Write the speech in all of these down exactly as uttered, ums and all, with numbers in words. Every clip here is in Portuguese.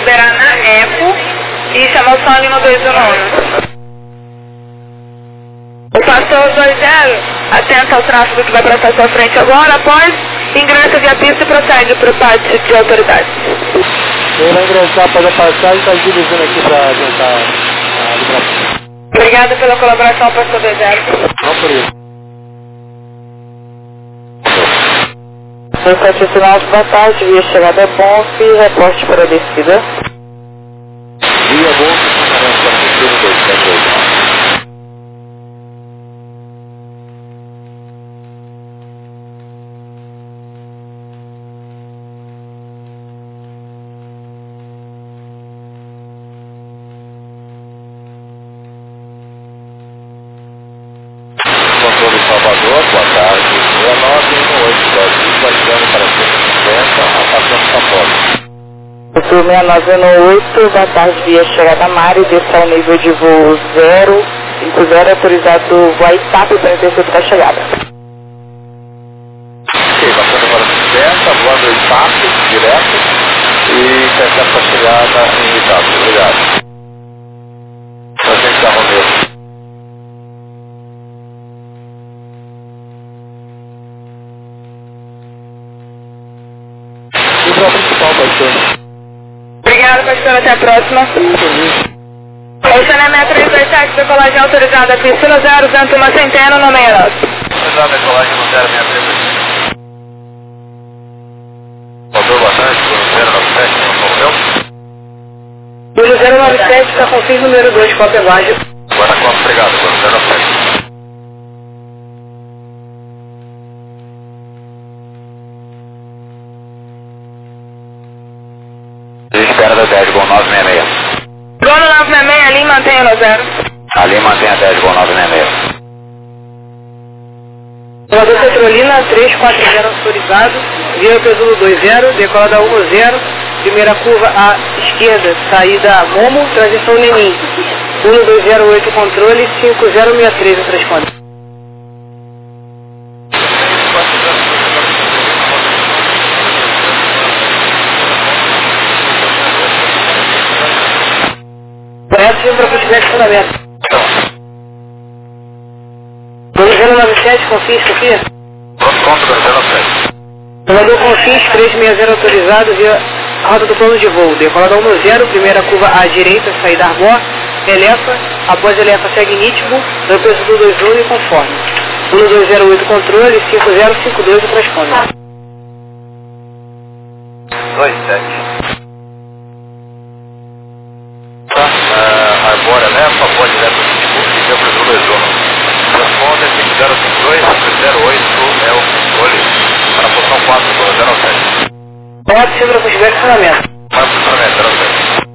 liberar na Eco e chamar o sangue no dois um. O pastor dois zero atenta ao tráfego que vai passar à sua frente agora, após ingressa via pista e prossegue para o pátio de autoridades. Ele vai ingressar para a passagem e está dirigindo aqui para adiantar a liberação. Obrigada pela colaboração, pastor dois zero. Não por isso. sete final, boa tarde, via chegada é bom, e reporte para a descida. Via bom, funcionamento para o dois. Controle Salvador, boa tarde, seis nove um oito dois, passando para cento e cinquenta, afastando São Paulo. seis nove um oito, boa tarde, via chegada Mari, desça ao nível de voo zero cinco zero, autorizado voar TAP para interceptar para a chegada. Ok, passando para cinquenta, voando TAP direto e intercepta para a chegada em Itália. Obrigado. Para a gente dar Romeu. Principal, pastor. Obrigada, pastor. Até a próxima. Estacionamento três dois sete, decolagem autorizada, piscina zero, vento uma centena, no meia nove. Autorizada, decolagem no zero seis três. Faltou bastante, zero nove sete, não morreu? Número zero nove sete, está com fim número dois, cópia baixo. Agora quatro, obrigado, zero nove sete. Espera da dez, gol nove seis seis. Gol nove seis seis, ali mantém no zero. Ali mantém a dez, gol nove seis seis. Voador Petrolina três quatro zero autorizado, via Pesulo dois zero, decola da um zero, primeira curva à esquerda, saída Momo, transição Nenim. um dois zero oito controle, cinco zero seis três, responde. Correto, para possibilidade de fundamento. zero nove sete, confis, confia. Pronto, contra zero nove sete. Voador confis três seis zero autorizado via rota do plano de voo. Decolada um zero, primeira curva à direita, saída Arbor, elefa, após elefa segue nítido, do peso do dois um e conforme. um dois zero oito controle, cinco zero cinco dois o transponde. dois sete. Tá, uh, Arbor elefa, após elefa nítido, e deu peso do dois um. Transponde cinco zero cinco dois, cinco zero oito é o controle para a posição quatro, zero nove sete. Correto, sempre para possibilidade de fundamento. Para o funcionamento, zero nove sete.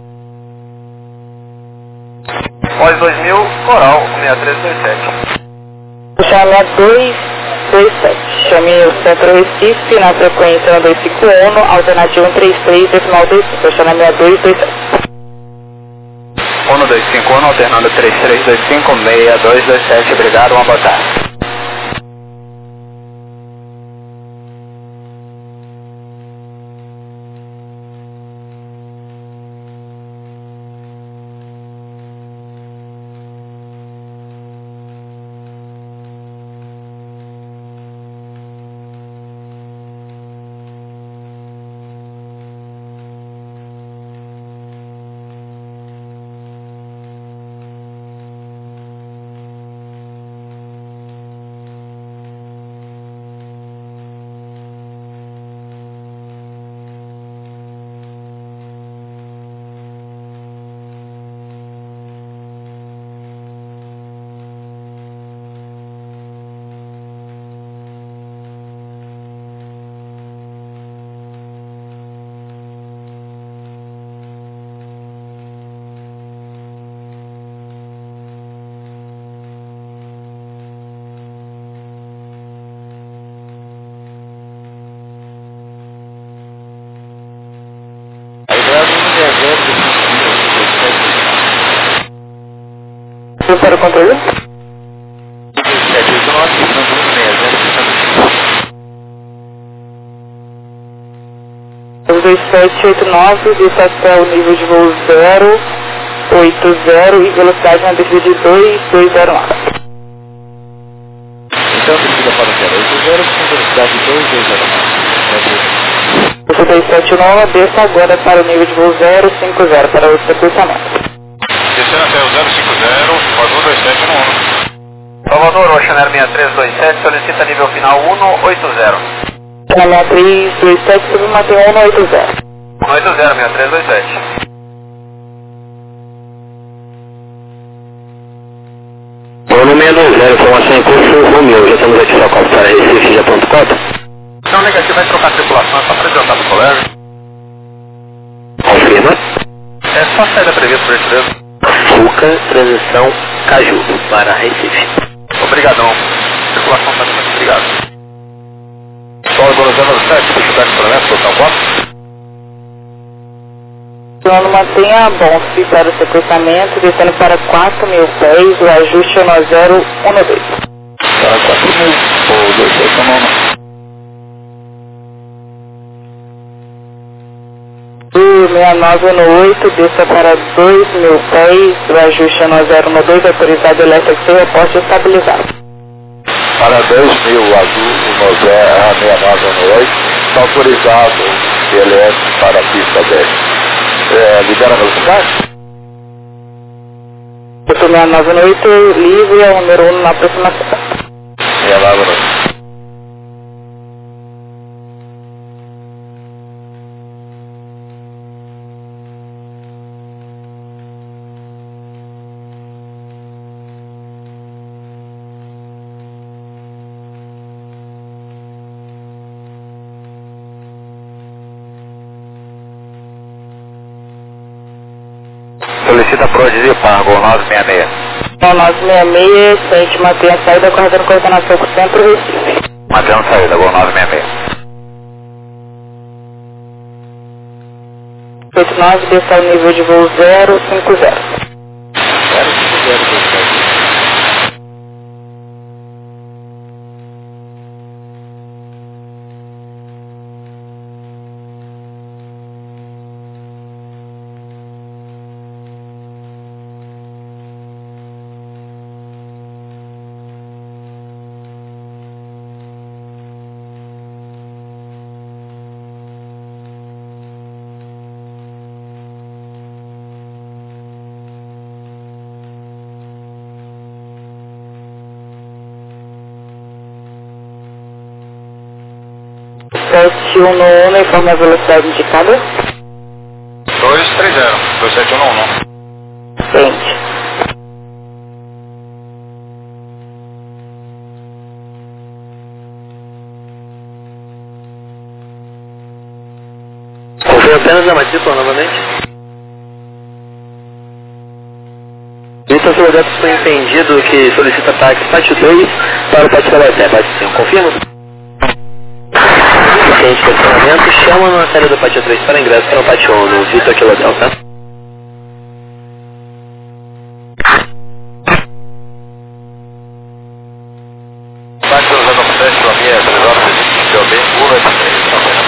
Pós dois mil, Coral, seis três dois sete. Chame dois dois sete. Chame o Centro Recife na frequência no dois cinco um, alternativa um três três, decimal dois cinco. Chame dois dois sete. um dois cinco um, alternando três três dois cinco, seis dois dois sete, obrigado, uma boa tarde. Para o controle? dois sete oito nove, desça até o nível de voo zero oito zero e velocidade na descida de dois dois zero nove. Então, descida para o zero oito zero com velocidade de dois dois zero nove. dois sete nove, desça agora para o nível de voo zero cinco zero para o sepultamento. Descendo até o zero cinco zero, Salvador dois sete um. Salvador, Ocean Air seis três dois sete, solicita nível final um oito zero. seis três dois sete, submantém um oito zero. um oito zero, seis três dois sete. Volume seis dois zero, informação em curso, Romeu, já estamos aqui só com para Recife, já pronto, cota? Não, negativo, vai trocar a tripulação, é só para adiantar para o colega. Confirma. É só saída prevista, por gentileza. Fuca, transição, Caju, para Recife. Obrigadão. Circulação está muito obrigado. Solo agora zero sete, feedback para o total quatro. Plano mantenha bom para o sepultamento, descendo para quatro mil pés, o ajuste é no zero um dois. Para quatro mil, ou dois sete um. seis nove um oito, desça para dois mil pés, o ajuste é no zero um dois, autorizado elétrico sem reporte estabilizado. Para dois mil, azul, um zero, seis nove um oito, está autorizado C L S para a pista dez. É, libera a velocidade? seis nove um oito, livre é o número um na aproximação. seis nove um oito. Solicita Pro de Pargo, nove seis seis. nove seis seis, sente manter a saída, correndo coordenação com o centro Recife. Mantendo saída, Gol nove seis seis. oito nove, desça ao nível de voo zero cinco zero. zero cinco zero dois sete. sete um um, informe a velocidade indicada. dois três zero, dois sete um um. Frente. Confirma apenas a matrícula novamente. Isso é o foi entendido que solicita táxi pátio dois para o pátio Calaté, pátio cinco. Confirma? Cliente de estacionamento, chama na série do pátio três para ingresso para o pátio um, no Vitor aqui Hotel, tá? Pátio usando o sete para mim, é três horas de seu bem, pula de três, tá vendo?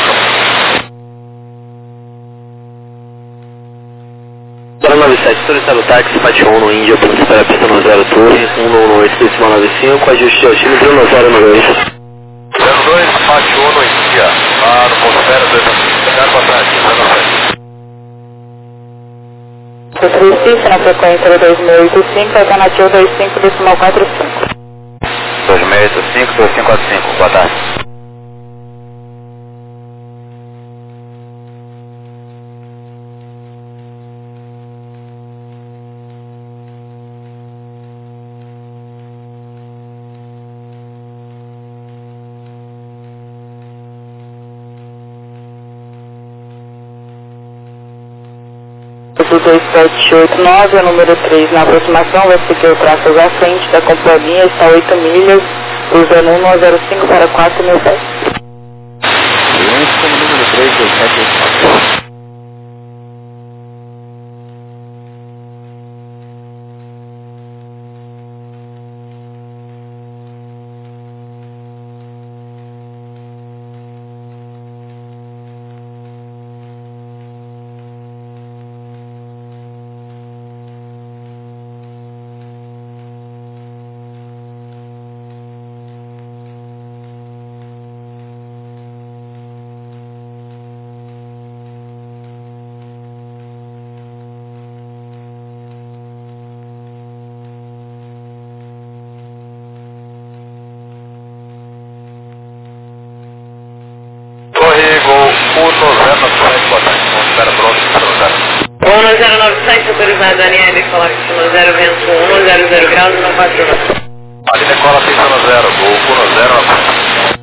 zero nove sete, solicitado táxi, pátio um no Índia, para esperar a pista no zero Torre, um um oito, decimal nove cinco, ajuste ao time, zero zero nove dois. zero dois, pátio um no Índia, lá no ponto zero dois, zero para trás, zero sete. Recife, na frequência dois mil e oitenta e cinco, alternativa dois cinco, decimal quatro cinco. dois seis oito cinco, dois cinco quatro cinco, boa tarde. dois sete oito nove, é o número três na aproximação, vai seguir o tráfego à frente da companhia, está oito milhas, usando um a zero cinco para quatro mil pés. Cliente como número três, dois sete oito nove. site autorizado a linha decolar pistão zero, vento um, zero zero graus, não quatro nove. Ali decola pistão zero, voo Cuno zero.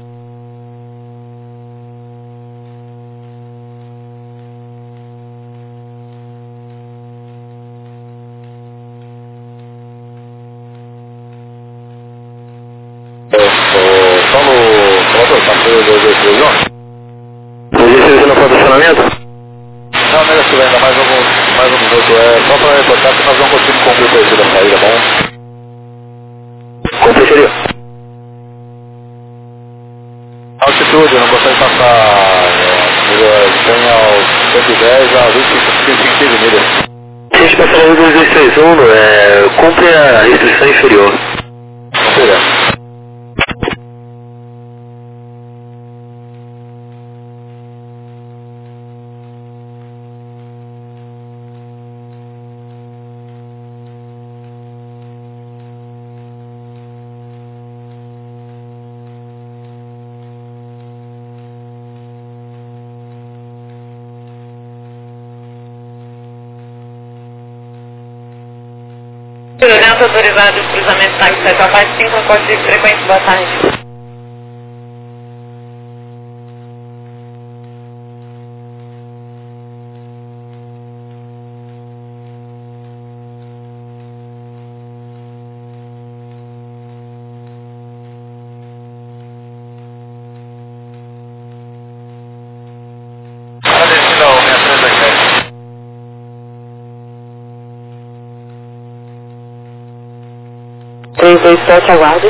Solo, Salvador, passeio dois dois três um. Podia ser no posicionamento? Não, negativo ainda, mais alguns, mais um minuto. É só para reportar que nós não conseguimos cumprir o perfil da saída, bom? Quanto seria? Altitude, não consegue passar. Tem aos cento e dez a vinte e cinco, quinze milhas. Se a gente passar o dois dois três um, é, cumpre a restrição inferior. Cumprirá. Segurança autorizado, cruzamento táxi sete a cinco, corte de frequência, boa tarde. Agradecido ao seis três dois sete. três dois sete, aguarde.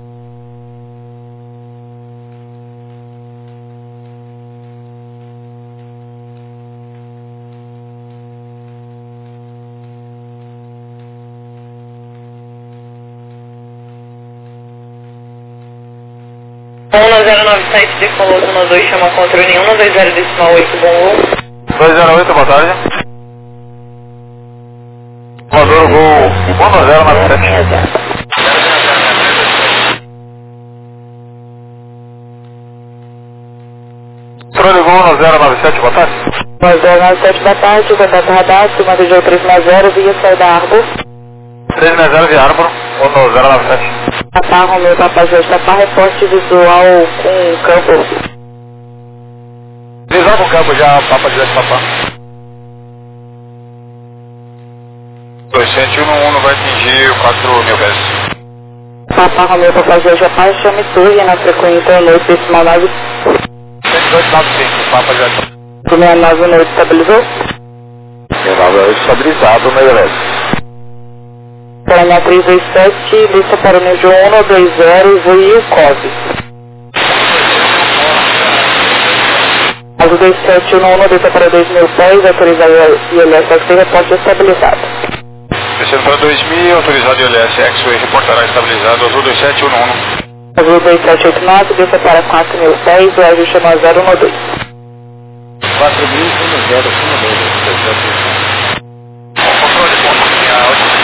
um zero nove sete, decolou um dois, chama controle um dois zero decimal oito, bom voo. dois zero oito, boa tarde. Voador, voo um zero nove sete. Controle voo um zero nove sete, boa tarde. um zero nove sete, boa tarde, contato radar, cima do G três seis zero, via saída Arbor. três seis zero via Arbor, um zero nove sete. Papá, Romeu, Papá, Jorge, Papá, reporte visual com campo. Visão com campo já, Papa direto, Papá. dois sete um um não vai atingir quatro mil vezes. Papá, Romeu, Papá, Jorge, Papá, chame Turria na frequência noite, decimal nove. cento e dois nove cinco, Papa direto. sessenta e nove noite, estabilizou? sessenta e nove estabilizado, melhorado. Paraná três dois sete, lista para o nível um dois zero, voo I U C O V. Azul dois sete um um, lista para dois mil pés, autorizado I L S X, reporte estabilizado. Descendo para dois mil, autorizado I L S X, reportará estabilizado, Azul dois sete um um. Azul dois sete oito nove, lista para quatro mil pés, o ajuste chama zero um dois. quatro mil, um zero um dois. Controle, ponto, a última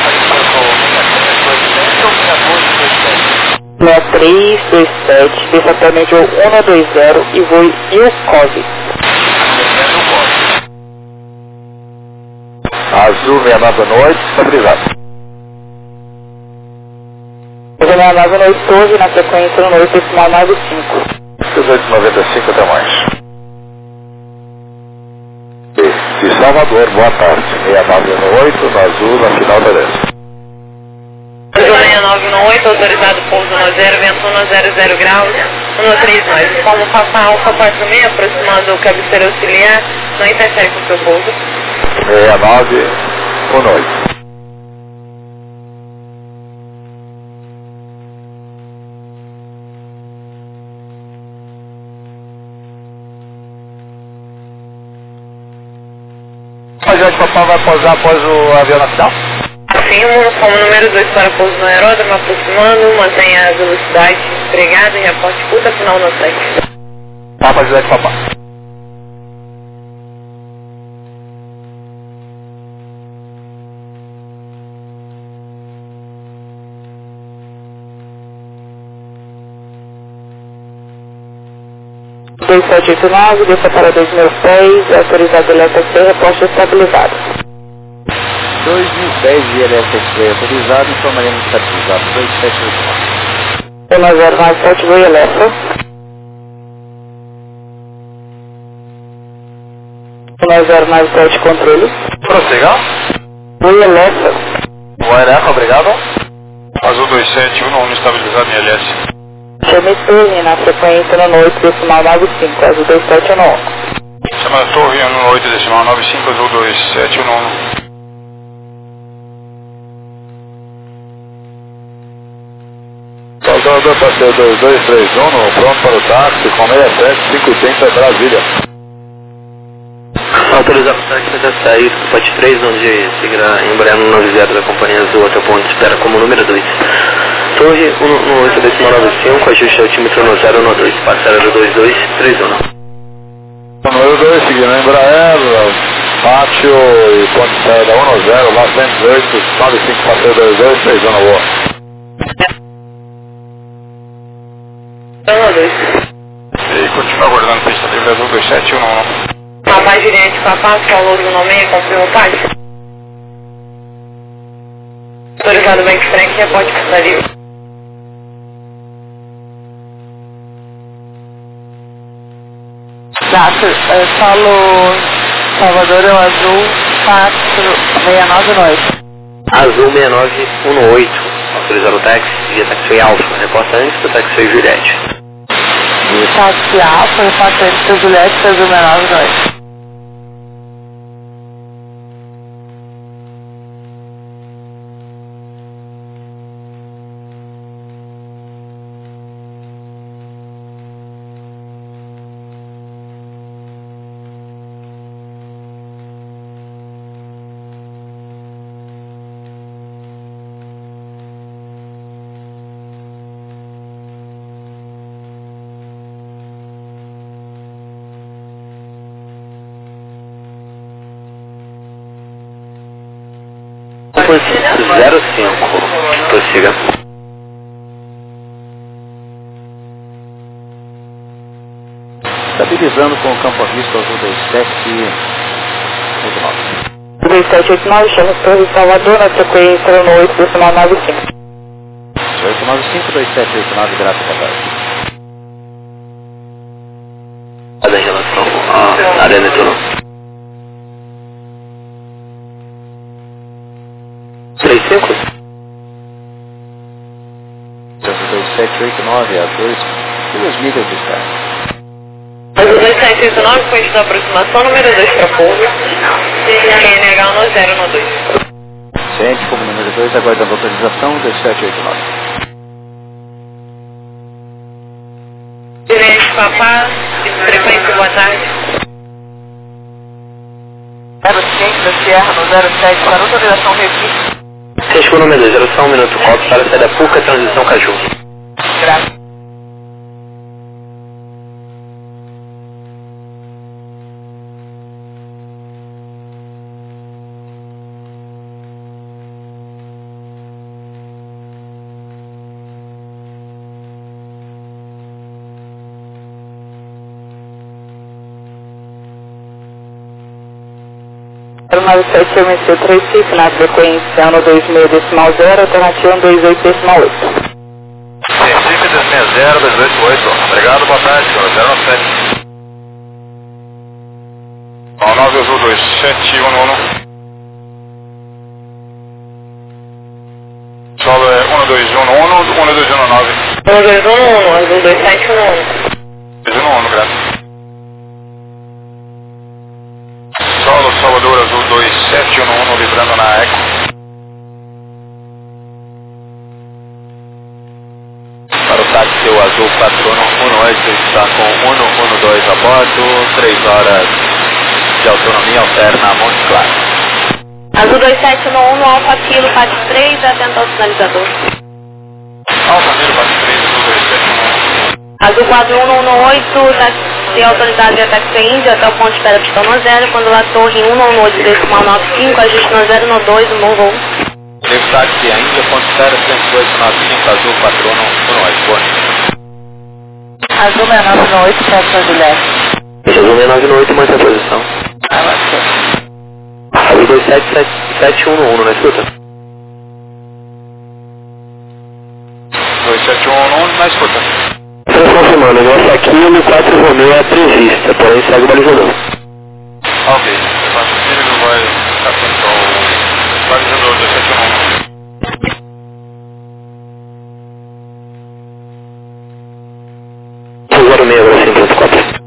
seis três dois sete, lista para o nível um dois zero e voo I U C O V. Azul sessenta e nove noite, estabilizado. sessenta e nove noite, hoje na frequência no noite decimal nove cinco. duzentos e noventa e cinco até mais. De Salvador, boa tarde. sessenta e nove oito, no Azul, na final da leste. sessenta e nove oito, autorizado pouso no zero, vento um zero zero graus, um três nove. Como passar Alfa quatro seis, aproximando o cabeceiro auxiliar, não interfere com o seu pouso. sessenta e nove, boa noite. O Papá vai pousar após o avião na final? Assim, como número dois para pouso no aeródromo, aproximando, mantenha a velocidade empregada e reporte curta final no site. Papa Juliette, Papá. dois sete oito nove, desça para dois mil pés, autorizado I L S X, reposto estabilizado. dois e dez de I L S X-Ray autorizado, informaremos que utilizado dois sete oito nove. Lima zero nove sete, Goi Elefa. Lima zero nove sete, controle. Prossiga. Goi Elefa. Goi Elefa, obrigado. Azul dois sete um um estabilizado em L S. Chame Torre na frequência no oito decimal nove cinco, Azul dois sete um um. Chama Torre no oito decimal nove cinco, Azul dois sete um um. Salvador, passeio dois dois três um, pronto para o táxi, com seis sete cinco trinta, Brasília. Autorizado o táxi para sair, pote três, onde seguirá embraendo no nove zero da Companhia Azul até o ponto de espera como número dois. Torre no oito decimal nove cinco, ajuste altímetro no zero um dois, parceiro dois dois três um. Número dois, seguindo Embraer, pátio e ponto de saída um zero, lá cento e dezoito, nove cinco, parceiro dois dois três um, boa. E continua aguardando pista livre Azul dois sete um um. Papai Juliette, papai, falou do nome e confirma o pai. Autorizado Bank Frank, repórter pista livre. Gato, falou Salvador é o Azul quatro seis nove nove. Azul seis nove um oito, autorizado o táxi, via táxi Alfa, reporta antes do táxi Juliette. E táxi Alfa, reporta antes do Juliette, Azul seis nove nove. zero cinco, prossiga. Estabilizando com o campo à vista Azul dois sete oito nove. dois sete oito nove, chama Torre Salvador na frequência no oito decimal nove cinco. oito nove cinco, dois sete oito nove, graças a Deus. Em relação à área eleitoral. três cinco? dois sete oito nove a dois, duas milhas de estrada. Azul dois sete oito nove, ponto de aproximação número dois para povo. Q N H um zero um dois. Ciente como número dois, aguardando autorização, dois sete oito nove. Juliette, papá, frequência, boa tarde. zero cinco da Sierra no zero sete, para autorização revista. Ciente com número dois, zero só um minuto, copo para sair da Puca, transição Caju. Graças. zero nove sete M C três cinco na frequência ano dois seis decimal zero, alternativa dois oito decimal oito. Recife dois seis zero, dois oito oito. Obrigado, boa tarde, zero nove sete. nove Azul dois sete um um. Solo é um dois um um, um dois um nove. um dois um um, Azul dois sete um um. dois um um, graças. Solo Salvador Azul dois sete um um, livrando na Eco. Para o táxi o Azul quatro um oito está com um um dois a bordo, três horas de autonomia alterna Monte Claro. Azul dois sete um um, Alfa Kilo, Pátio três, atento ao sinalizador. Alfa Kilo, Pátio três, Azul dois sete um um. Azul quatro um um oito, táxi autorizado via táxi Índia até o ponto de espera pistão no zero, quando lá Torre um um oito decimal nove cinco, ajuste no zero no dois, um bom voo. Teve táxi Índia, ponto de espera cento e oito nove cinco, Azul quatro um um oito, boa. Azul seis nove um oito, Sete Juliette. Azul seis nove um oito, mantém a posição. Ah, vai ser. Azul dois sete sete sete um um, na escuta? dois sete um um, na escuta. Estamos confirmando, nossa Kilo quatro Romeo é prevista, porém segue o balizador. Ok, nosso Kilo vai ficar com o balizador dois sete um um. zero seis agora sim, ponto quatro.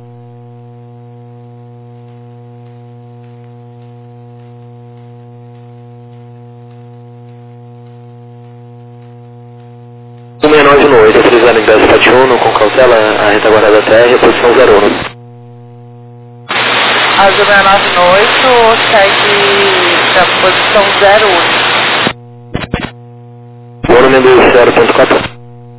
um seis nove um oito, autorizado em ingresso sete um, com cautela, a retaguarda da T R, posição zero um. Azul seis nove um oito segue da posição zero um. Volume zero ponto quatro.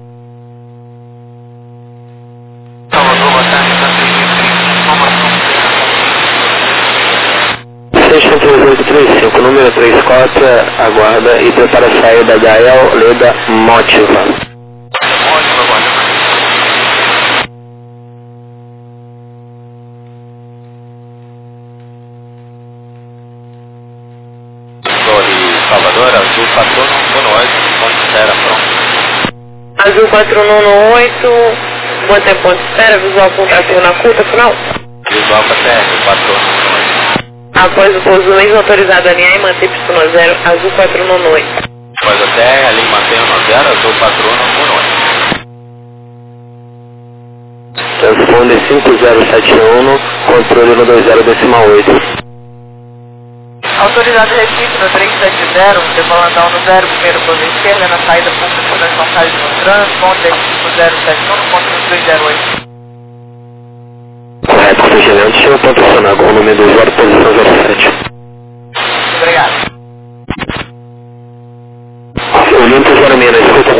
seis três oito três cinco, número três quatro, aguarda e prepara a saída da El Leda Motiva. Torre Salvador, Azul quatro um um oito, ponto de espera, pronto. Azul quatro um oito, mantém ponto de espera, visual contativo na curta final. Visual para T R, quatro um um oito. Após o pouso do ex autorizado a alinhar e manter pistão zero, Azul quatro um oito. Após a T R, ali mantém o zero, Azul quatro um um oito. Transponde cinco zero sete um, controle no dois zero decimal oito. Autorizado registro três sete zero, decolandão no zero, primeiro curva esquerda, na saída pública das vantagens no trânsito, ponto cinco zero sete um, ponto dois zero oito. Correto, vigilante, eu ponto acionar com o número do usuário, posição zero sete. Obrigado. O limpo zero seis, na escuta.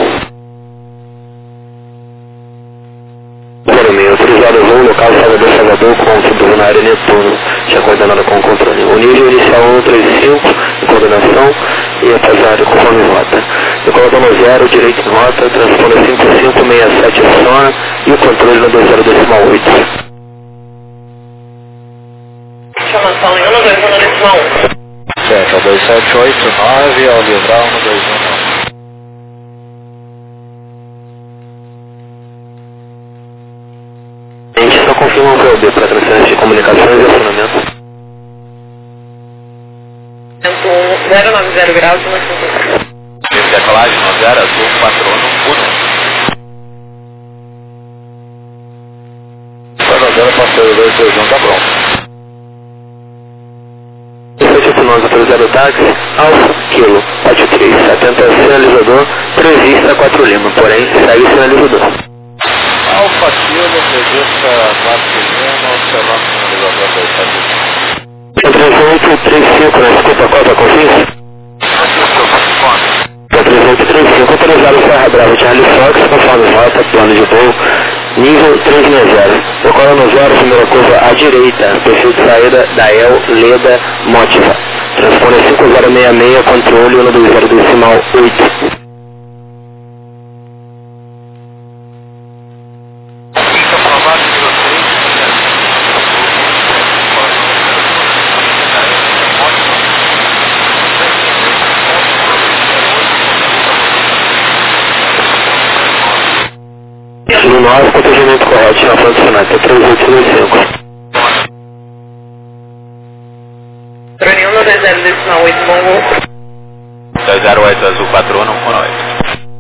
zero seis, autorizado voo local Salvador Salvador com subvenção na área Netuno, já coordenado com o controle. O nível inicial um três cinco, em coordenação, e atrasado conforme rota. Decolando no zero, direito em rota, transponda cinco cinco seis sete aciona e o controle no dois zero decimal oito. Chamação em um dois um decimal um. Certo, dois sete oito nove, ao livrar um dois um nove. A gente só confirma o V O B para transferência de comunicações e acionamento. zero nove zero graus, uma cinquenta. Decolagem no zero, Azul quatro um um. Foi no zero, parceiro dois dois um, tá pronto. sete nove autorizado táxi, Alfa Kilo, quatro três, atenta sinalizador, prevista quatro Lima, porém segue sinalizador. Alfa Kilo, prevista quatro Lima, observar o sinalizador dois sete um. três oito três cinco, na escuta, qual a consciência? três oito três cinco, autorizado Serra Brava Charlie Fox, conforme rota, plano de voo, nível três seis zero. Decola no zero, primeira curva à direita, perfil de saída da El Leda Motiva. Transpone cinco zero seis seis, controle no dois zero decimal oito. No nove, protegimento correto na frente final, três oito três cinco. Trone um dois zero decimal oito, bom voo. dois zero oito, Azul quatro um um oito.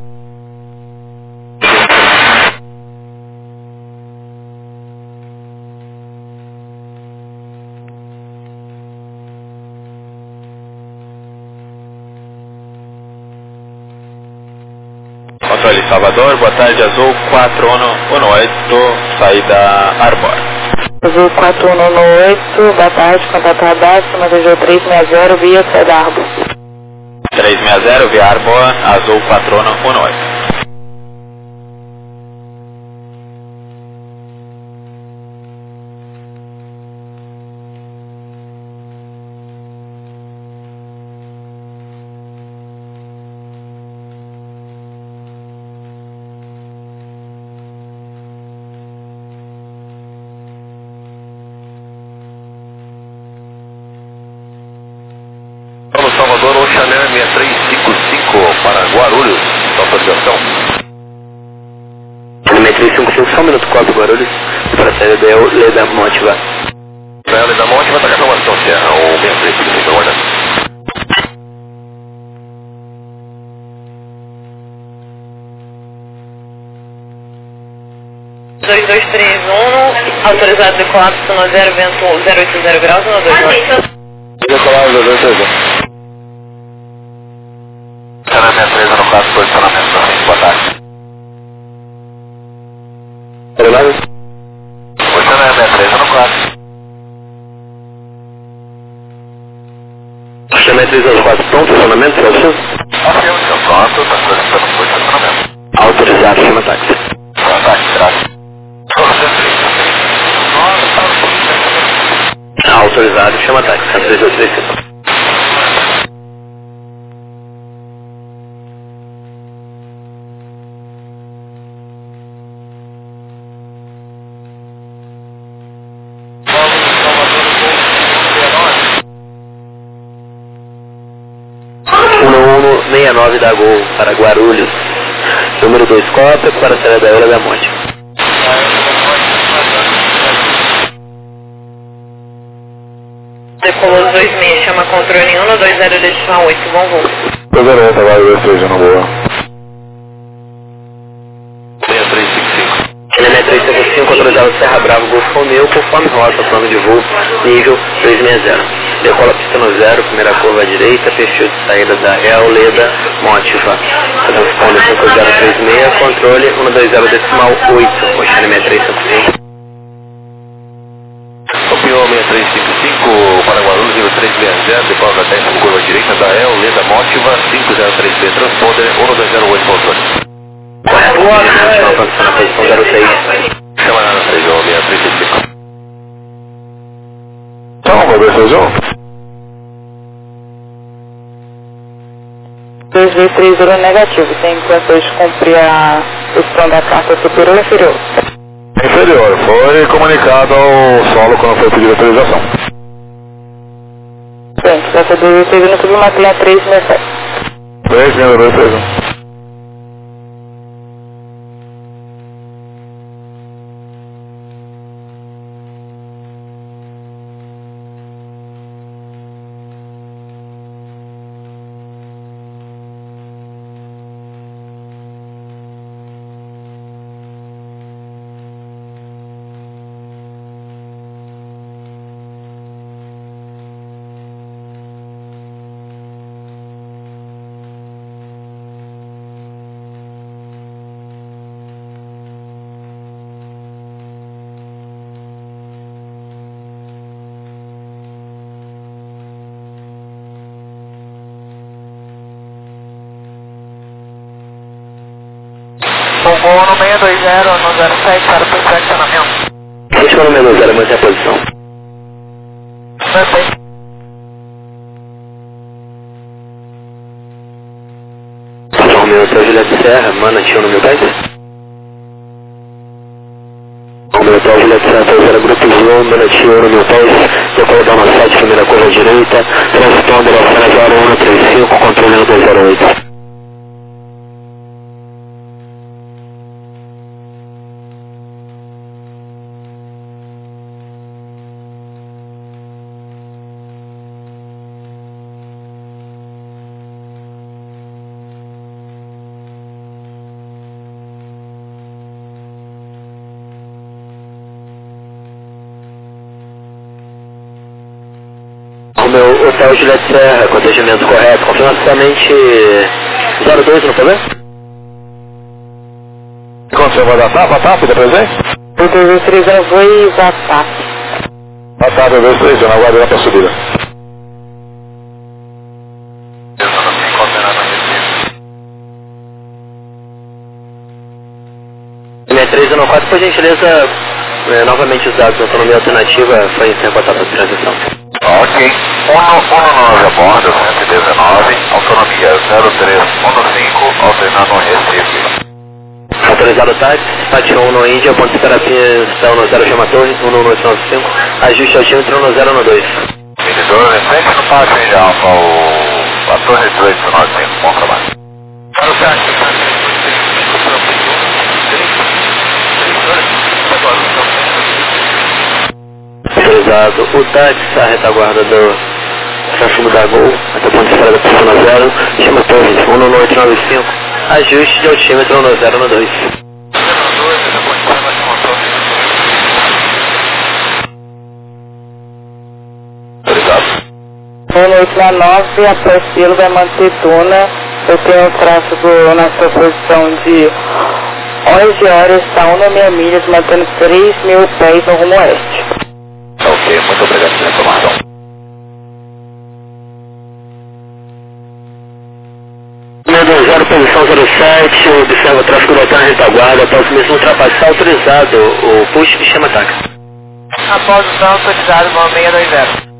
Controle Salvador, boa tarde, Azul quatro um um oito, saída Arbor. Azul quatro um um oito, boa tarde, contato abaixo, na D G três seis zero, via Cedarbo. três seis zero, via Arbor, Azul quatro um um oito. para Guarulhos, autorização. Telemetria cinco cinco, só um minuto, cópia Guarulhos, para a saída da Leda Motiva. Para a Leda Motiva, está com a Marcão Serra, o seis três cinco cinco, aguardando. dois dois três um, autorizado decolado, zona zero, vento zero oito zero graus, zona dois nove. Decolado, dois dois três um. Posicionamento três no quatro, posicionamento na frente, boa tarde. Obrigado. Posicionamento três no quatro. Posicionamento três no quatro, pronto, posicionamento, Celso? Ok, então pronto, está solicitando o posicionamento. Autorizado, chama táxi. Boa tarde, graças. Autorizado, chama táxi, três dois três cinco. sessenta e nove da Gol para Guarulhos. Número dois, cópia para a saída da Eula da Monte. Decolou dois seis, chama controle um dois zero decimal oito, bom voo. dois zero oito, agora dois três, não boa. seis três cinco cinco. Elemento três cinco cinco, autorizado Serra Bravo, Golfo Romeu, conforme rota, plano de voo, nível dois seis zero. Decola pista no zero, primeira curva à direita, perfil de saída da Real Leda Motiva. Transponder cinco zero três seis, controle um dois zero decimal oito, Oxanemento três cinco cinco. Copiou seis três cinco cinco para Guarulhos, nível três seis zero, decola da décima curva à direita da Real Leda Motiva, cinco zero três seis, transponder um dois zero oito, controle. Correto, posição na posição zero seis. Chama na três seis três cinco. Então, vai ver seu jogo? dois dois três zero negativo, tem intenções de cumprir a posição da carta superior ou inferior? Inferior, foi comunicado ao solo quando foi pedida a autorização. Bem, se essa dois dois três não subiu, mas tem a três seis sete. três seis dois três um. Voo no seis dois zero, no zero sete para o posicionamento. Última no seis zero, manter a posição. Mantém. Romeu, Hotel Juliette Serra, Manatinho no meu dez. Romeu, Hotel Juliette Serra, três zero, Grupo João, Manatinho no meu dez. Decola da uma sete, primeira curva à direita. Transponder ao zero zero um três cinco, controle um dois zero oito. O meu Hotel Juliette Serra, com atendimento correto, confirma somente zero dois no problema? Quando você vai dar tapa, tapa, da presente? O dois dois três zero foi WhatsApp. WhatsApp, dois dois três, eu não aguardo lá para subida. Linha três um quatro, por gentileza, é, novamente os dados da autonomia alternativa foi interpretado para transição. Ok. um nove a bordo, cento e dezenove, autonomia zero três um cinco, alternando Recife. Autorizado táxi, Pátio um no Índia, ponto de terapia no zero Chama Torre, um um oito nove cinco, ajuste altímetro no zero um dois. Medidor recente no Pátio de Alfa, o... a Torre dois nove cinco, bom trabalho. Autorizado, o táxi, a retaguarda do tráfego da Gol, até ponto de estrada pista zero, chama Torres, um nove oito nove cinco, ajuste de altímetro no zero no dois. um oito nove, após Silo vai manter Duna, eu tenho o tráfego na sua posição de onze horas, está um nove milhas, mantendo três mil pés no rumo oeste. Ok, muito obrigado pela informação. zero, posição zero sete, observa o tráfego da na retaguarda, após o mesmo ultrapassar autorizado, o push de chama ataque. Após o som autorizado, vão seis dois zero.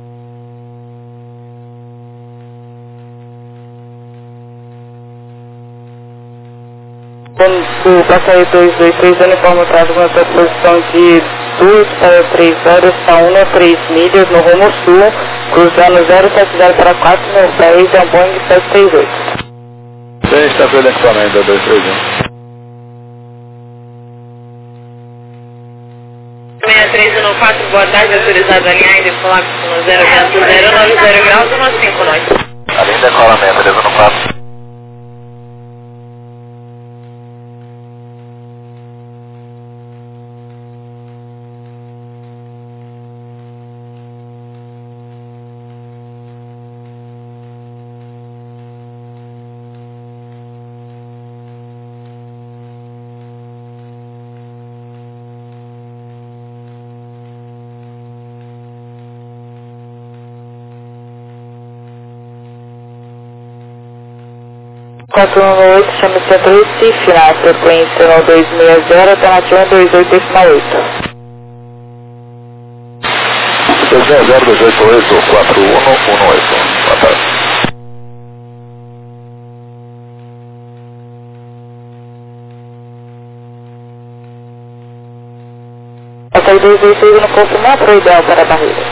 O passageiro dois dois três informa o tráfego na sua posição de duas para três horas, está um a três milhas no rumo sul, cruzando zero sete zero para quatro mil pés, é um Boeing sete três oito. Sim, está pelo equipamento da dois três um. seis três um quatro, boa tarde, autorizado a alinhar e decolar no zero zero nove zero graus, um cinco nós. Além de decolamento, três um quatro. quatro um oito, chama Centro Recife, na frequência no dois seis zero, alternativa dois oito oito. dois zero zero, dois oito oito, quatro um um oito. Boa tarde. Essa dois dois seis não confirmar para o ideal para a barreira.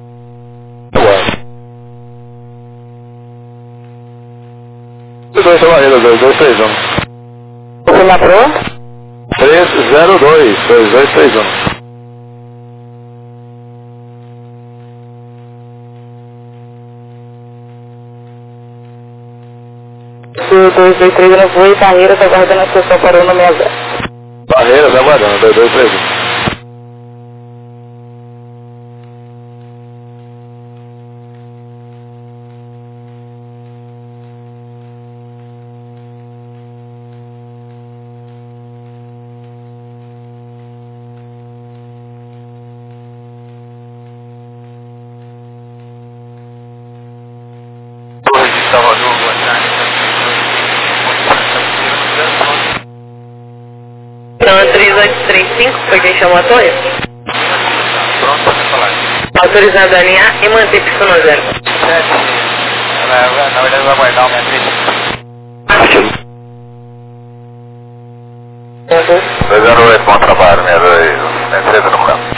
dois dois barreira, dois dois três um. Confirmar para o? três zero dois, dois dois três um. O dois dois três não foi, barreira está guardando a sessão para o nome zero. Barreira, está guardando, dois dois três um. Então, três oito três cinco, foi quem chamou a torre? Pronto, pode falar. Autorizado a alinhar e manter pista no zero. Ela, na verdade, vai guardar o minha três. dois zero oito, bom trabalho, minha dois, minha três no campo.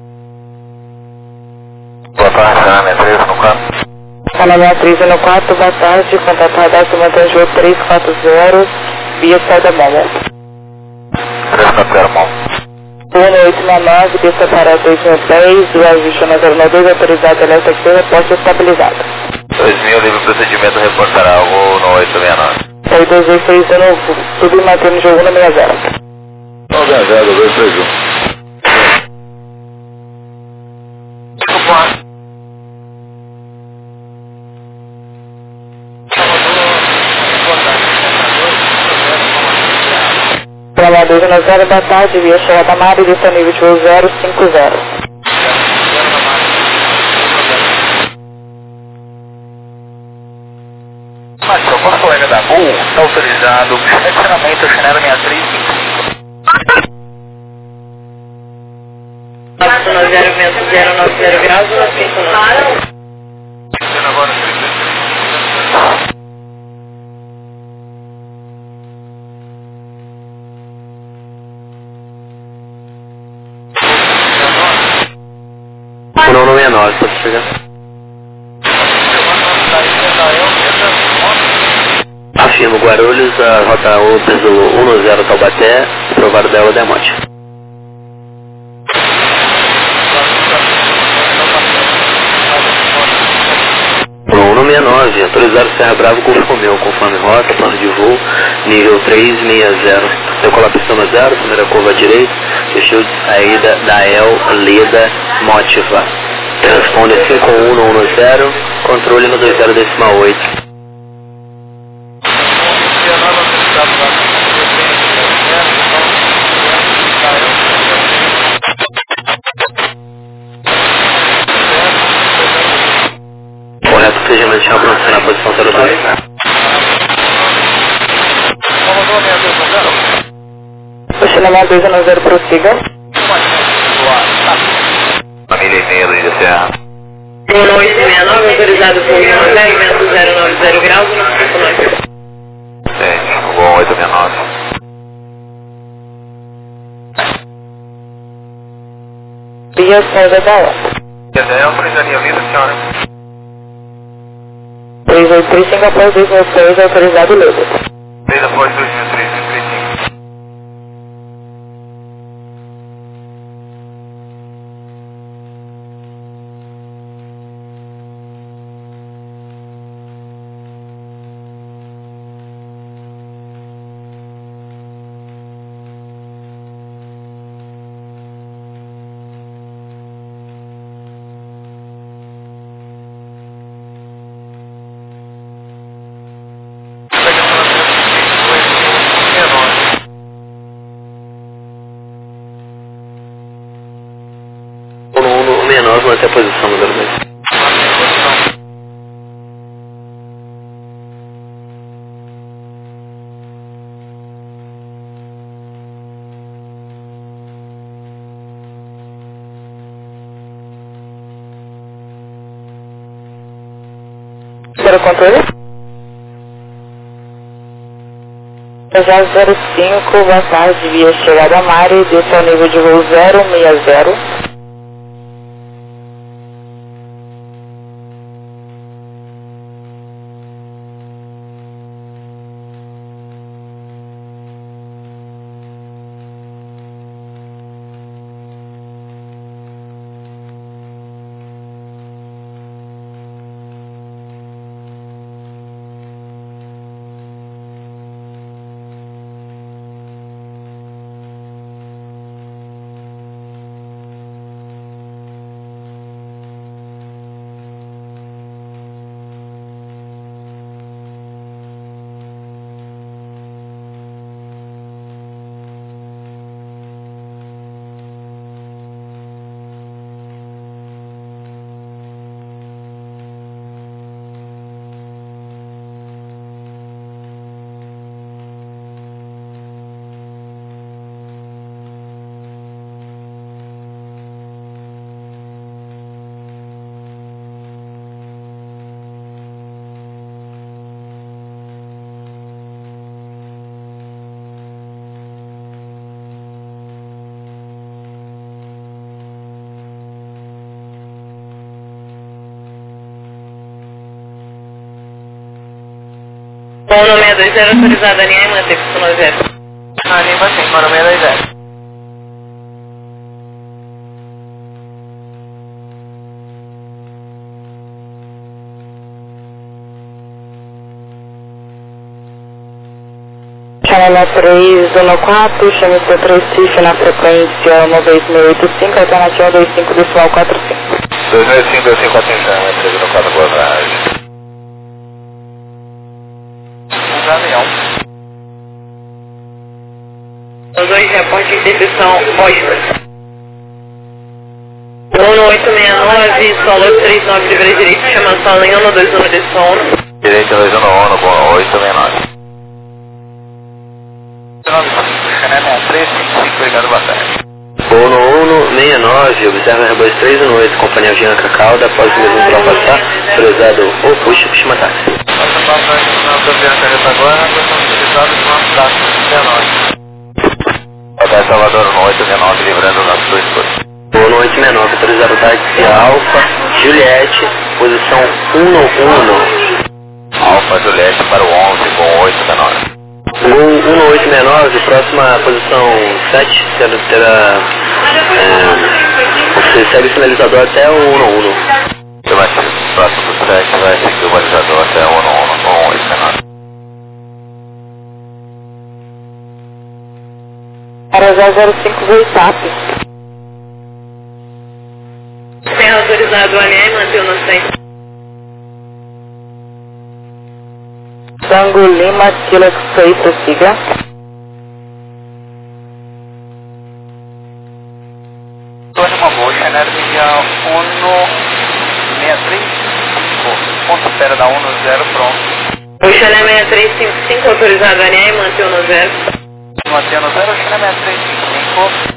Boa tarde, minha três no campo. Canal minha três no quatro, boa tarde, contato radar, mantém jogo três quatro zero, via saída móvel. três quatro zero, mão. um oito nove, pista para dois mil dez, o ajuste na zero dois, autorizado alerta esquerda, poste estabilizado. dois mil, livre procedimento, reportará o no oito seis nove. Sai dois dois três de novo, tudo mantendo jogo no seis zero. nove zero, dois três um. Canal dois no zero, boa tarde, via chegada da Mari, disponível de voo zero cinco zero. Mas, seu qual colega da Gol está autorizado estacionamento Chanel seis três cinco cinco. No zero vento zero nove zero graus, um cinco nove. Agora, três três três. um nove seis nove, pode chegar. Confirmo Guarulhos, a rota um peso um zero Taubaté, provável dela Demonte. um seis nove, autorizado Serra Bravo, Golfo Romeu, conforme rota, plano de voo, nível três seis zero. Decolar pistão zero, primeira curva à direita, fechou de saída da El Leda Motiva. Responde cinco um um zero, controle no dois zero decimal oito. Correto, seja chão pronto na posição zero dois. Oscilamento dois um zero, prossiga. Família e meia, Luiz da Serra. um oito seis nove, autorizado por um zero, vento zero nove zero graus, no cinco nove. Sim, voo oito seis nove. Via Sonda da O. Gabriel, Prisionia Vida, senhora. três oito três cinco após dois mil seis, autorizado Leda. três após dois mil e três, dois mil e três. nove, manter a posição número dois. Para o controle? Já zero cinco, boa tarde, via chegada a Mari, desça ao nível de voo zero seis zero. um nove seis dois zero, autorizado a linha e manter com zero. A linha mantém, mano, meia dois zero. Chama três um quatro, chama seu três Cif na frequência uma vez mil e oitenta e cinco, alternativa dois cinco decimal quatro cinco. dois mil e cinco, dois cinco quatro cinco, chama três um quatro, boa tarde. Os dois reportes de intercepção Oscar. um oito seis nove, solo três nove, livre direito, chama solo em um dois um de sono. Direito dois um um, com oito seis nove. três cinco cinco, obrigado, boa tarde. Uno um seis nove, observa Airbus três um oito, companhia Bianca Calda, após o mesmo ultrapassar, autorizado ou puxa, puxa táxi. Nossa passagem na Bianca Retaguarda, nós estamos utilizados no nosso táxi dezenove. Hotel Salvador no oito seis nove, livrando o nosso dois dois. Uno oito seis nove, autorizado táxi Alfa, Juliette, posição um um. Alfa Juliette para o onze, Gol oito menor. Gol um no oito sessenta e nove, próxima posição sete, terá, terá é, você segue o sinalizador até o um no um. Você vai ser próximo do sete, vai seguir o balizador até o um no um com oito menor. Para zero zero cinco Voo TAP. Tem autorizado o alinhar e manter o nosso tempo. Tango Lima, Kilo seis, prossiga. Tony Mambo, Chanel Media um seis três cinco, ponto espera da um no zero, pronto. O Chanel seis três cinco cinco, autorizado a alinhar e manter o no zero. Manter no zero, Chanel seis três cinco cinco.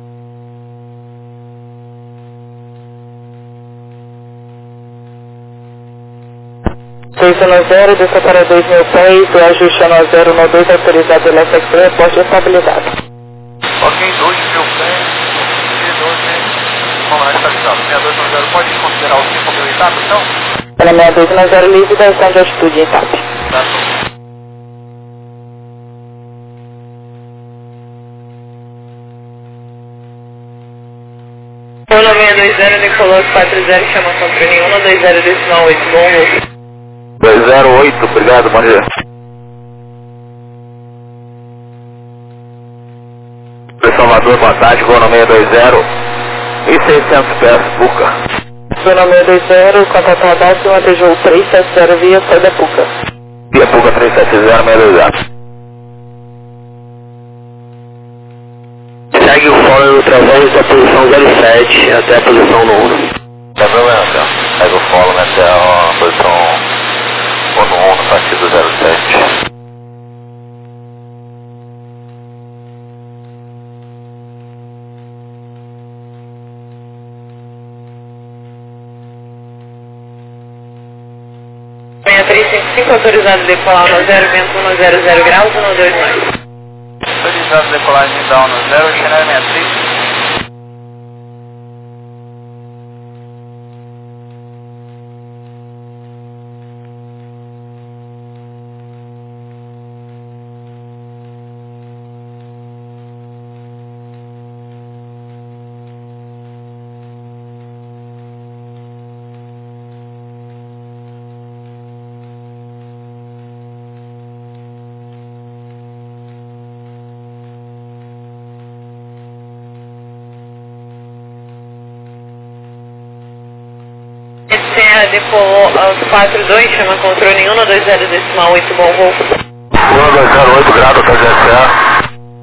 seis no zero, desça para dois mil pés, o ajuste no zero no dois, autorizado pela F X P, poste estabilizado. Ok, dois mil pés, G doze, vamos lá, estabilizado. sessenta e dois no zero, pode considerar o cinco habilitado, então? Para sessenta e dois no zero, livre da estação de altitude em TAP. Tá tudo. um nove dois zero, Nicolau quatro zero, chama controle um dois zero decimal oito, bom voo. dois zero oito, obrigado, bom dia. Salvador, boa tarde, voo no seis dois zero e seiscentos pés, Puca. Voo no seis dois zero, contato radar, mantejou três sete zero via saída Puca. Via Puca três sete zero, seis dois zero. Segue o follow ultravoo da posição zero sete até a posição nove. Não tem problema, então. Pega o follow até a posição um no um no partido zero sete. seis três cinco cinco, autorizado a decolar no zero, vento um no zero zero graus, um no dois mais. Autorizado a decolagem down no zero, Chanel sessenta e três. Serra decolou quatro dois, chama controle um no dois zero decimal oito, bom voo. um dois zero oito, grado, K G S A.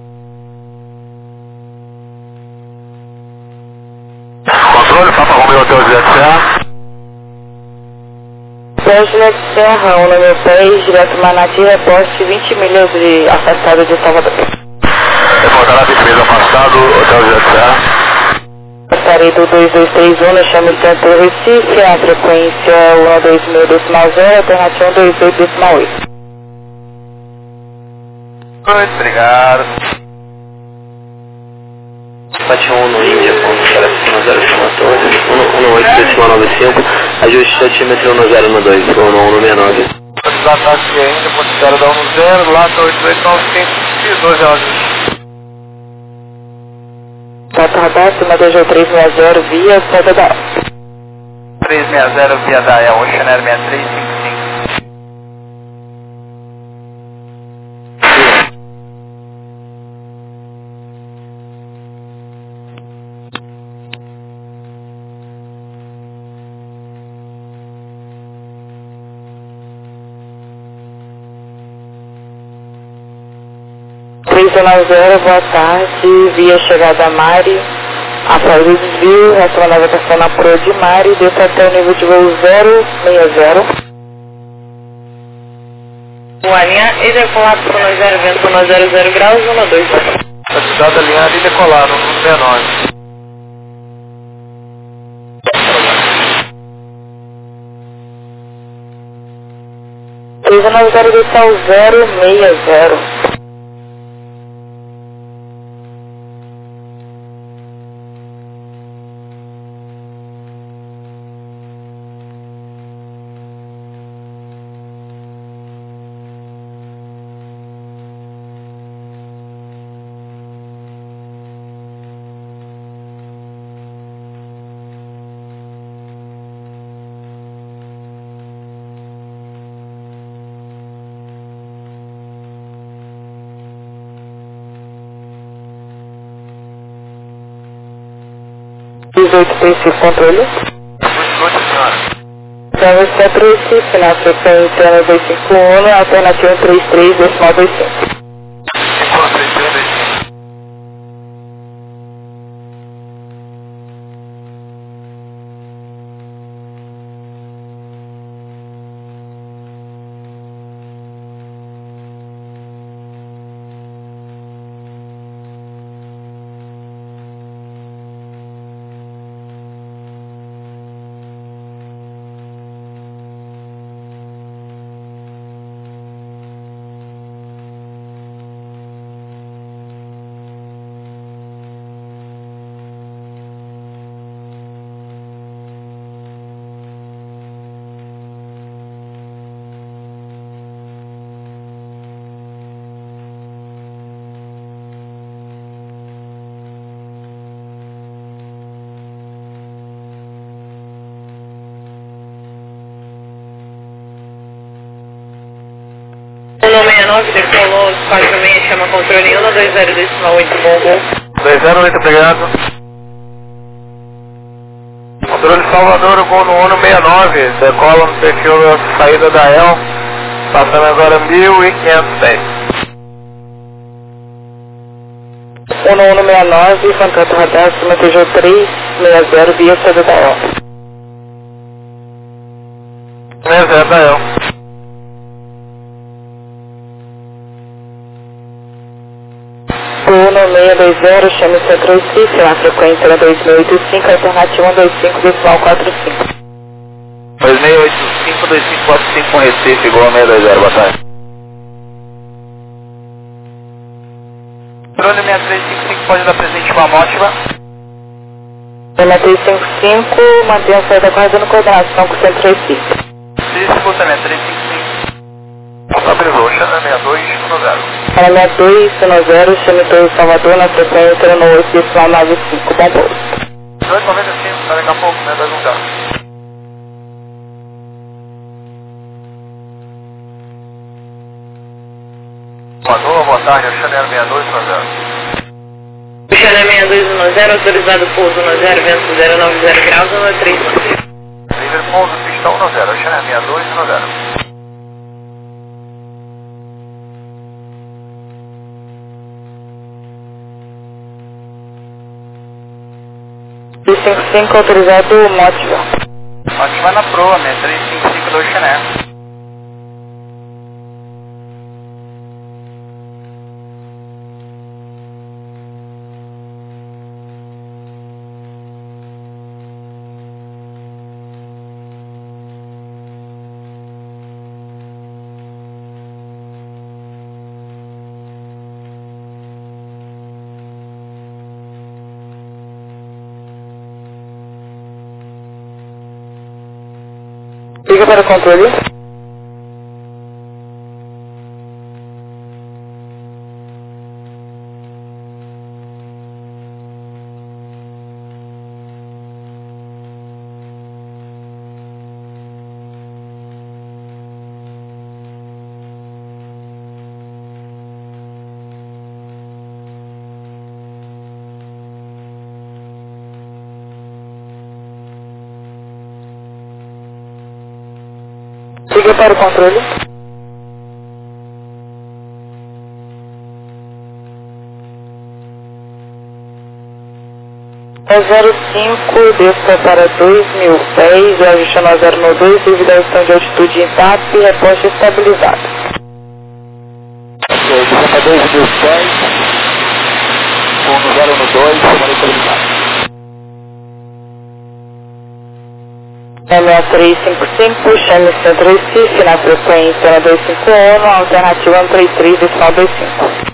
Controle, Papa Romeo Hotel G S A. Sérgio Serra, um no meu pés, direto Manati, reposte vinte milhas de afastado de Salvador. Reportará vinte milhas afastado, Hotel G S A. Passarei do dois dois três um, chama de Centro Recife, a frequência um dois mil decimal zero, alternativa um dois oito decimal oito. Muito obrigado. Pate um no Índia, ponto para cima zero quatorze, um no oito decimal nove cinco, ajuste altímetro um no zero no dois, ou no um no sessenta e nove. Autorizado táxi ainda, ponto zero da um no zero, lá tá oito oito nove cinco, X doze é o ajuste. Contato radar, cima do G três seis zero, via saída da três seis zero via da E L, Chanel seis três cinco cinco. três nove zero, boa tarde, via chegada a Mari, após o desvio, resta uma navegação na proa de Mari, desça até o nível de voo zero seis zero. O alinhar e decolar para o zero, vento no zero zero graus, um no dois. Autorizado alinhar e decolar no sessenta e nove. três nove zero, desça ao zero seis zero. oito três seis, controle. Escute, senhora. Travis quatro Recife, na frequência no dois cinco um, alternativa um três três, decimal dois cinco. cinco três três dois cinco. um seis nove, decolou, quatro seis, chama controle um dois zero, decimal oito, bom voo. dois zero oito, obrigado. Controle Salvador, gol no um seis nove, decola no perfil da saída da E L, passando agora mil e quinhentos pés. um um seis nove, contato radar, acima T G três seis zero, via saída da E L. seis zero da E L. um seis dois zero, chame Centro Recife, na frequência na dois mil e oitenta e cinco, alternativa um dois cinco, decimal quatro cinco. dois seis oito cinco, dois cinco quatro cinco com Recife, igual a seis dois zero, boa tarde. Drone seis três cinco cinco, pode dar presente uma mótima. seis três cinco cinco, mantenha a saída correta no coordenação com o Centro Recife. Se escuta seis três cinco cinco. Estabilizou, chama seis dois um zero. Para seis dois um zero, chame Torre Salvador, na frequência no oito, decimal nove cinco, bom voo. dois noventa e cinco, daqui a pouco, seis dois um zero. Salvador, boa tarde, Chanel seis dois um zero. Chanel seis dois um zero, autorizado pouso um zero, vento zero nove zero graus, um três um zero. Líder pouso, pista um zero, Chanel seis dois um zero. três cinco cinco, autorizado Mótiva. Mótiva na proa, seis três cinco cinco dois Chanel. Liga para o controle. Liga para o controle. É zero cinco, desça para dois mil pés, ajustando a zero dois, devido à questão de altitude intacta e reposta estabilizada. Ok, desça para dois mil pés, com zero dois, semana estabilizada. seis três cinco cinco, chame Centro Recife, na frequência na dois cinco um, alternativa um três três, decimal dois cinco.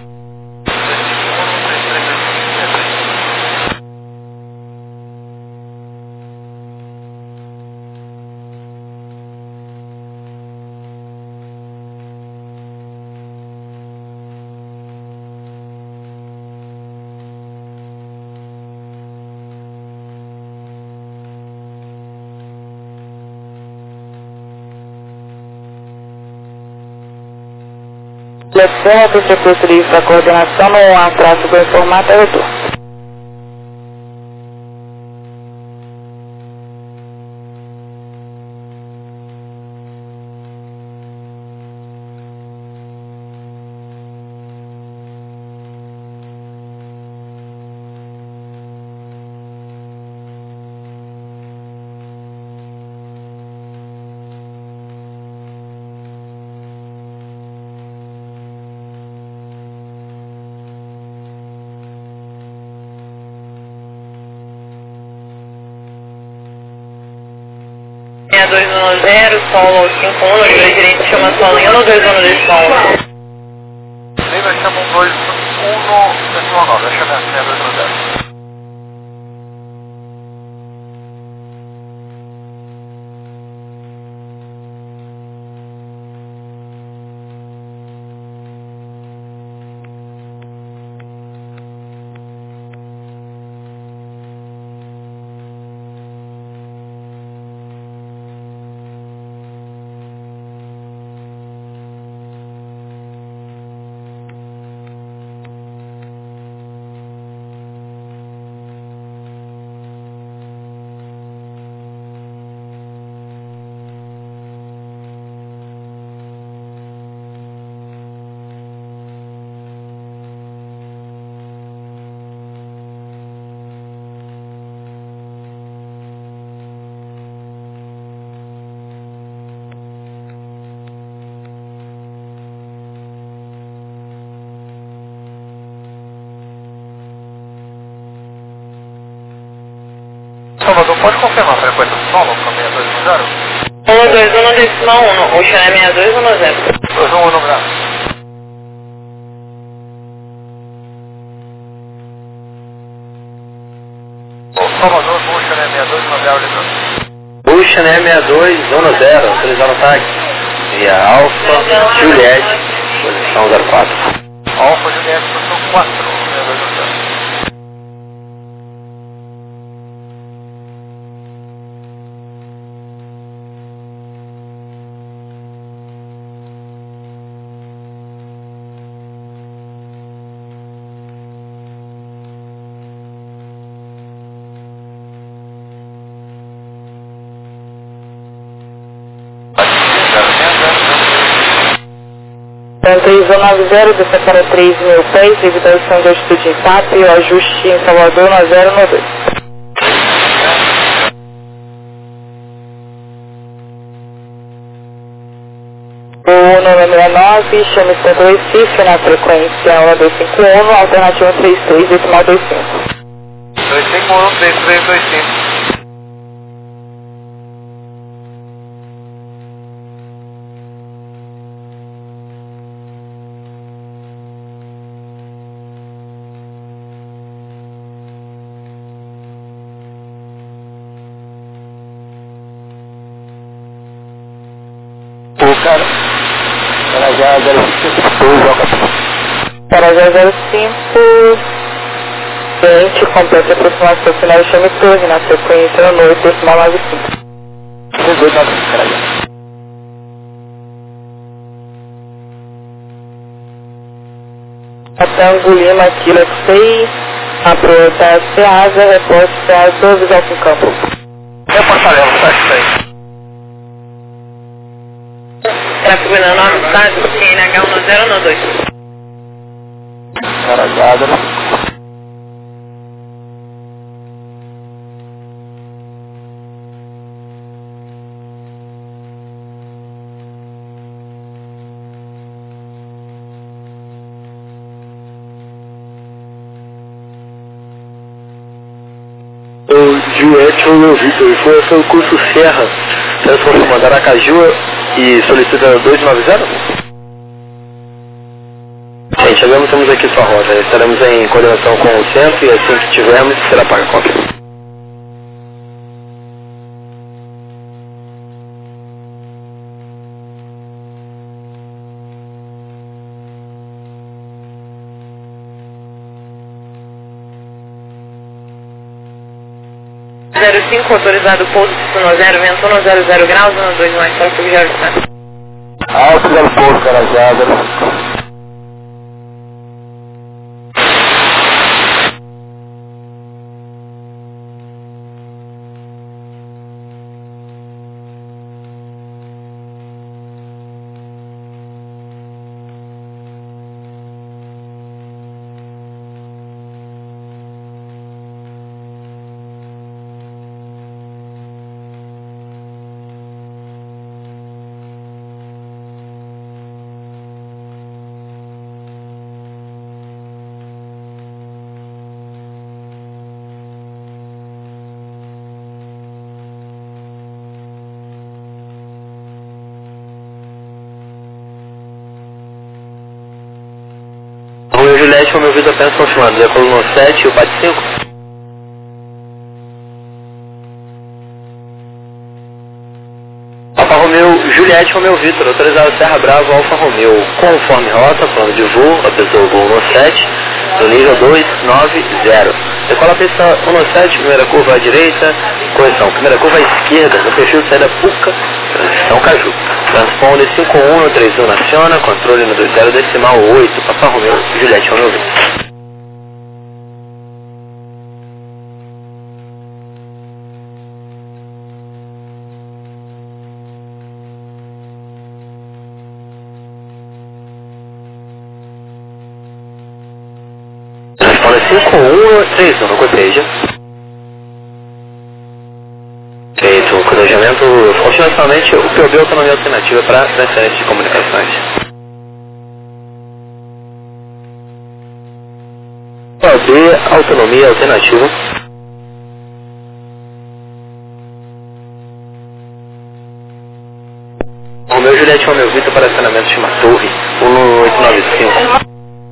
Seleciona o percurso livre para coordenação no ar tráfego em formato retorno. dois um zero, solo cinco um, livre direito, chama solo em um dois um decimal. Livre chama um dois um decimal nove, deixa eu ver a dois um zero. Salvador, pode confirmar a frequência do solo com seis dois um zero? um dois um decimal um, o chão é seis dois um zero. dois um um zero. Salvador, Bucha, né, seis dois um zero, ligando. Bucha, né, seis dois um zero, autorizando o táxi. Via Alfa, Juliette, posição zero quatro. Alfa, Juliette, posição quatro, seis dois um zero. três um nove zero, desça para três mil pés, evitação de altitude em T A P, o ajuste em Salvador no zero um dois. O número sessenta e nove, chame centro Recife na frequência um dois cinco um, alternativa trinta e três, decimal vinte e cinco. dois cinco um, três três dois cinco. O cara, Carajá zero cinco, Carajá zero cinco, cliente completa a aproximação final de chame torre na frequência no oito, decimal noventa e cinco. seis dois nove cinco, Carajá. Tango Lima, Kilo seis, a prioridade Ceasa, reporte Ceasa, doze visual com campo. É Fortaleza, sete seis. Tráfego na nove, estado, C N H um zero um dois. Carajá zero cinco. Juliette ou Vitor, informação do curso Serra, transformando Aracaju e solicita dois nove zero? Sim, chegamos, temos aqui sua rota, estaremos em coordenação com o centro e assim que tivermos, será paga a cópia. zero cinco, autorizado pouso no zero, vento um zero zero graus, um dois mais, tráfego de Aristana. Alto zero pouso, Carajá zero cinco. Juliette, Romeu Vitor apenas confirmando. Decolo no sete e o bate cinco. Alfa Romeu, Juliette, Romeu Vitor, autorizado Serra Bravo, Alfa Romeu, conforme rota, plano de voo, apesou o voo no sete, no nível dois nove zero. Decola a pista um no sete, primeira curva à direita, correção, primeira curva à esquerda, no perfil saída Puca, transição Caju. Transponder cinco um no três um naciona, controle no dois zero decimal oito, Alfa Romeu, Juliette, Romeu Vitor. cinco um três um no cortejo. Feito o cruzamento, funciona somente o P O B autonomia alternativa para transferência de comunicações. P O B autonomia alternativa. Romeu Juliette Romeu Vitor para acionamento de uma torre um oito nove cinco.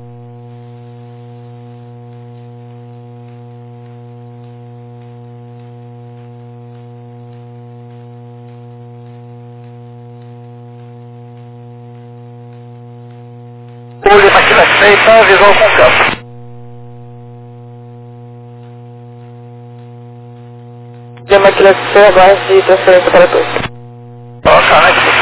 Olho aqui na frente, visual com campo. Lima aqui na frente, agora de transferência para todos. Ok.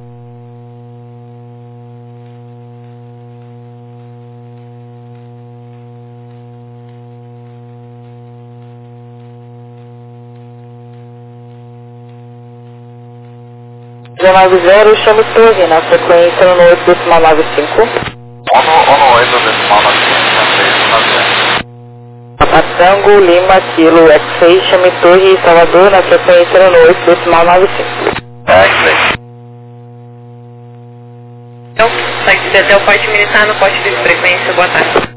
nove zero, chame torre na frequência no oito decimal nove cinco. um oito decimal nove cinco. Patango, Lima, Kilo, X-Ray, chame torre Salvador na frequência no oito decimal nove cinco. X-Ray. Então, táxi até o porte militar no poste de frequência, boa tarde.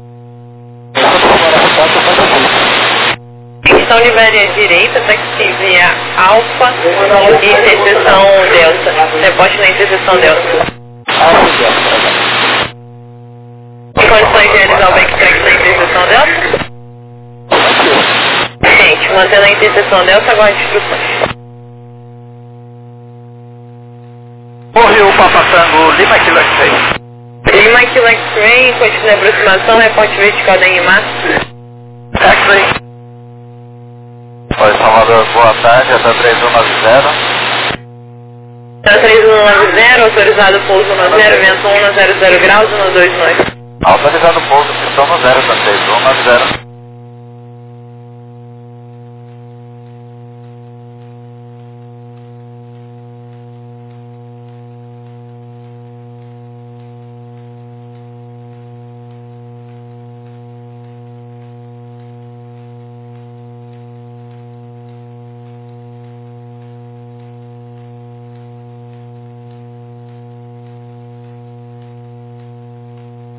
Extensão Livraria direita, táxi via Alfa e interseção Delta. Depósito na interseção Delta. Em condições de realizar o backtrack na interseção Delta? Gente, mantendo a interseção Delta, agora instruções. Morreu Papa Tango, Lima Kilo X-Ray. Lima Kilo X-Ray, continua de aproximação, reporte vertical da N M A. X-Ray. Oi, Salvador, boa tarde, até três um nove zero. Até três um nove zero, autorizado pouso no zero, vento um no zero zero graus, no dois nove. Autorizado pouso, pistão no zero, até três um nove zero.